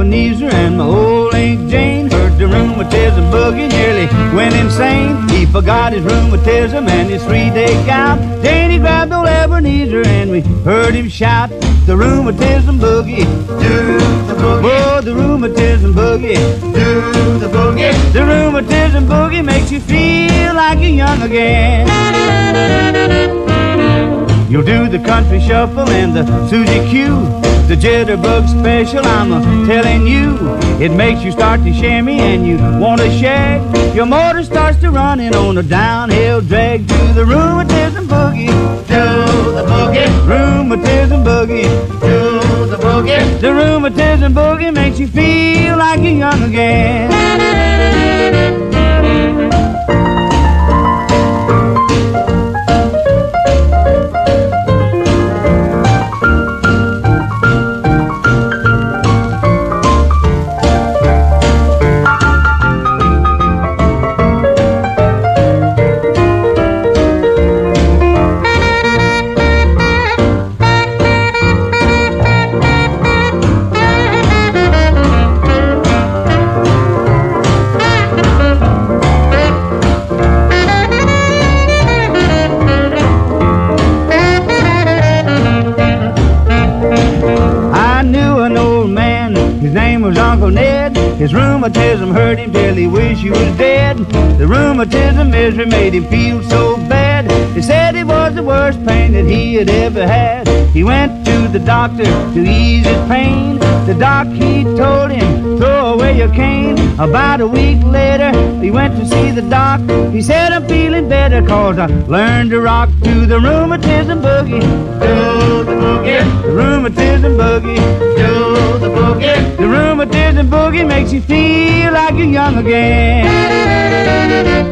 Ebenezer and my old Aunt Jane heard the rheumatism boogie, nearly went insane. He forgot his rheumatism and his 3-day gout. Then he grabbed old Ebenezer and we heard him shout, the rheumatism boogie, do the boogie. Oh, the rheumatism boogie, do the boogie. The rheumatism boogie makes you feel like you're young again. You'll do the country shuffle and the Suzy Q, the jitterbug special, I'm telling you. It makes you start to shimmy and you want to shag. Your motor starts to running on a downhill drag to the rheumatism boogie. Do the boogie. Rheumatism boogie. Do the boogie. The rheumatism boogie makes you feel like you're young again. His rheumatism hurt him till he wished he was dead. The rheumatism misery made him feel so bad. He said it was the worst pain that he had ever had. He went to the doctor to ease his pain. The doc, he told him, throw away your cane. About a week later, he went to see the doc. He said, I'm feeling better 'cause I learned to rock to the rheumatism boogie. Do the boogie. The rheumatism boogie. Do the boogie. The rheumatism boogie makes you feel like you're young again.